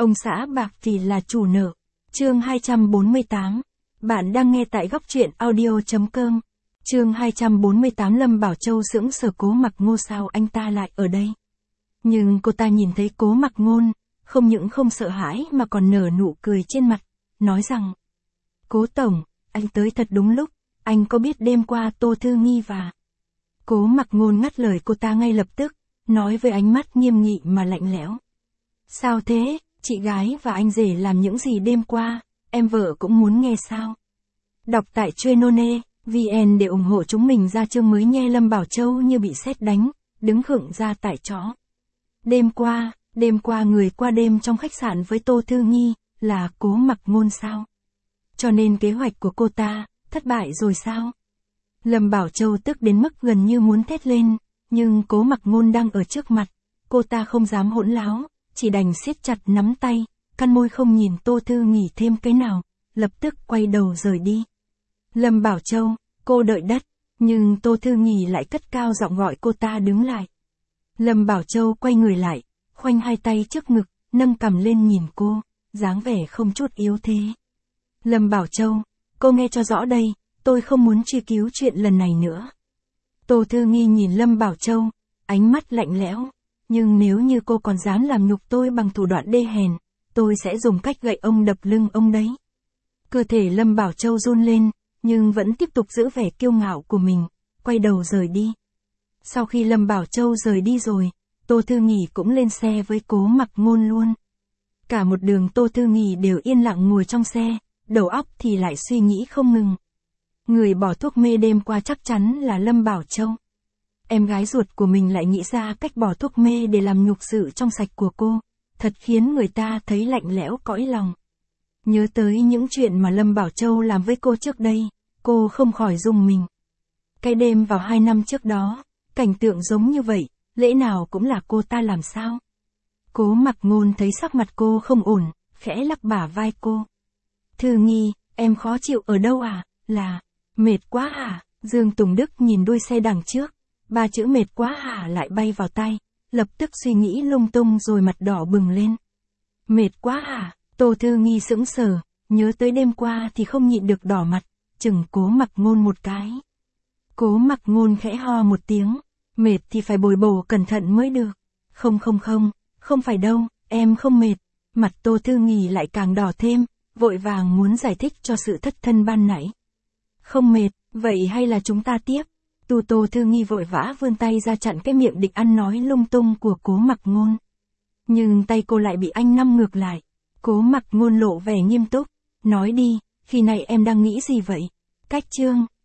Ông xã bạc thì là chủ nợ. Chương 248. Bạn đang nghe tại góc truyện audio.com. Chương 248. Lâm Bảo Châu sững sờ. Cố Mặc Ngôn sao anh ta lại ở đây? Nhưng cô ta nhìn thấy Cố Mặc Ngôn, không những không sợ hãi mà còn nở nụ cười trên mặt, nói rằng: Cố Tổng, anh tới thật đúng lúc, anh có biết đêm qua Tô Thư Nghi và... Cố Mặc Ngôn ngắt lời cô ta ngay lập tức, nói với ánh mắt nghiêm nghị mà lạnh lẽo: Sao thế, chị gái và anh rể làm những gì đêm qua, em vợ cũng muốn nghe sao? Đọc tại Trainone.vn để ủng hộ chúng mình ra chương mới nhé. Lâm Bảo Châu như bị sét đánh, đứng khựng ra tại chỗ. Đêm qua người qua đêm trong khách sạn với Tô Thư Nghi, là Cố Mặc Ngôn sao? Cho nên kế hoạch của cô ta, thất bại rồi sao? Lâm Bảo Châu tức đến mức gần như muốn thét lên, nhưng Cố Mặc Ngôn đang ở trước mặt, cô ta không dám hỗn láo, chỉ đành siết chặt nắm tay, căn môi không nhìn Tô Thư Nghi thêm cái nào, lập tức quay đầu rời đi. Lâm Bảo Châu, cô đợi đất, nhưng Tô Thư Nghi lại cất cao giọng gọi cô ta đứng lại. Lâm Bảo Châu quay người lại, khoanh hai tay trước ngực, nâng cằm lên nhìn cô, dáng vẻ không chút yếu thế. Lâm Bảo Châu, cô nghe cho rõ đây, tôi không muốn truy cứu chuyện lần này nữa. Tô Thư Nghi nhìn Lâm Bảo Châu, ánh mắt lạnh lẽo, nhưng nếu như cô còn dám làm nhục tôi bằng thủ đoạn đê hèn, tôi sẽ dùng cách gậy ông đập lưng ông đấy. Cơ thể Lâm Bảo Châu run lên, nhưng vẫn tiếp tục giữ vẻ kiêu ngạo của mình, quay đầu rời đi. Sau khi Lâm Bảo Châu rời đi rồi, Tô Thư Nghi cũng lên xe với Cố Mặc Ngôn luôn. Cả một đường Tô Thư Nghi đều yên lặng ngồi trong xe, đầu óc thì lại suy nghĩ không ngừng. Người bỏ thuốc mê đêm qua chắc chắn là Lâm Bảo Châu. Em gái ruột của mình lại nghĩ ra cách bỏ thuốc mê để làm nhục sự trong sạch của cô, thật khiến người ta thấy lạnh lẽo cõi lòng. Nhớ tới những chuyện mà Lâm Bảo Châu làm với cô trước đây, cô không khỏi rùng mình. Cái đêm vào 2 năm trước đó, cảnh tượng giống như vậy, lẽ nào cũng là cô ta làm sao? Cố Mặc Ngôn thấy sắc mặt cô không ổn, khẽ lắc bả vai cô. Thư Nghi, em khó chịu ở đâu à? Là, mệt quá hả? Dương Tùng Đức nhìn đuôi xe đằng trước, 3 chữ mệt quá hả lại bay vào tai, lập tức suy nghĩ lung tung rồi mặt đỏ bừng lên. Mệt quá hả? Tô Thư Nghi sững sờ, nhớ tới đêm qua thì không nhịn được đỏ mặt, chừng Cố Mặc Ngôn một cái. Cố Mặc Ngôn khẽ ho một tiếng, mệt thì phải bồi bổ cẩn thận mới được. Không phải đâu, em không mệt. Mặt Tô Thư Nghi lại càng đỏ thêm, vội vàng muốn giải thích cho sự thất thân ban nãy. Không mệt, vậy hay là chúng ta tiếp? Tô Thư Nghi vội vã vươn tay ra chặn cái miệng địch ăn nói lung tung của Cố Mặc Ngôn. Nhưng tay cô lại bị anh nắm ngược lại. Cố Mặc Ngôn lộ vẻ nghiêm túc, nói đi, khi này em đang nghĩ gì vậy? Cách chương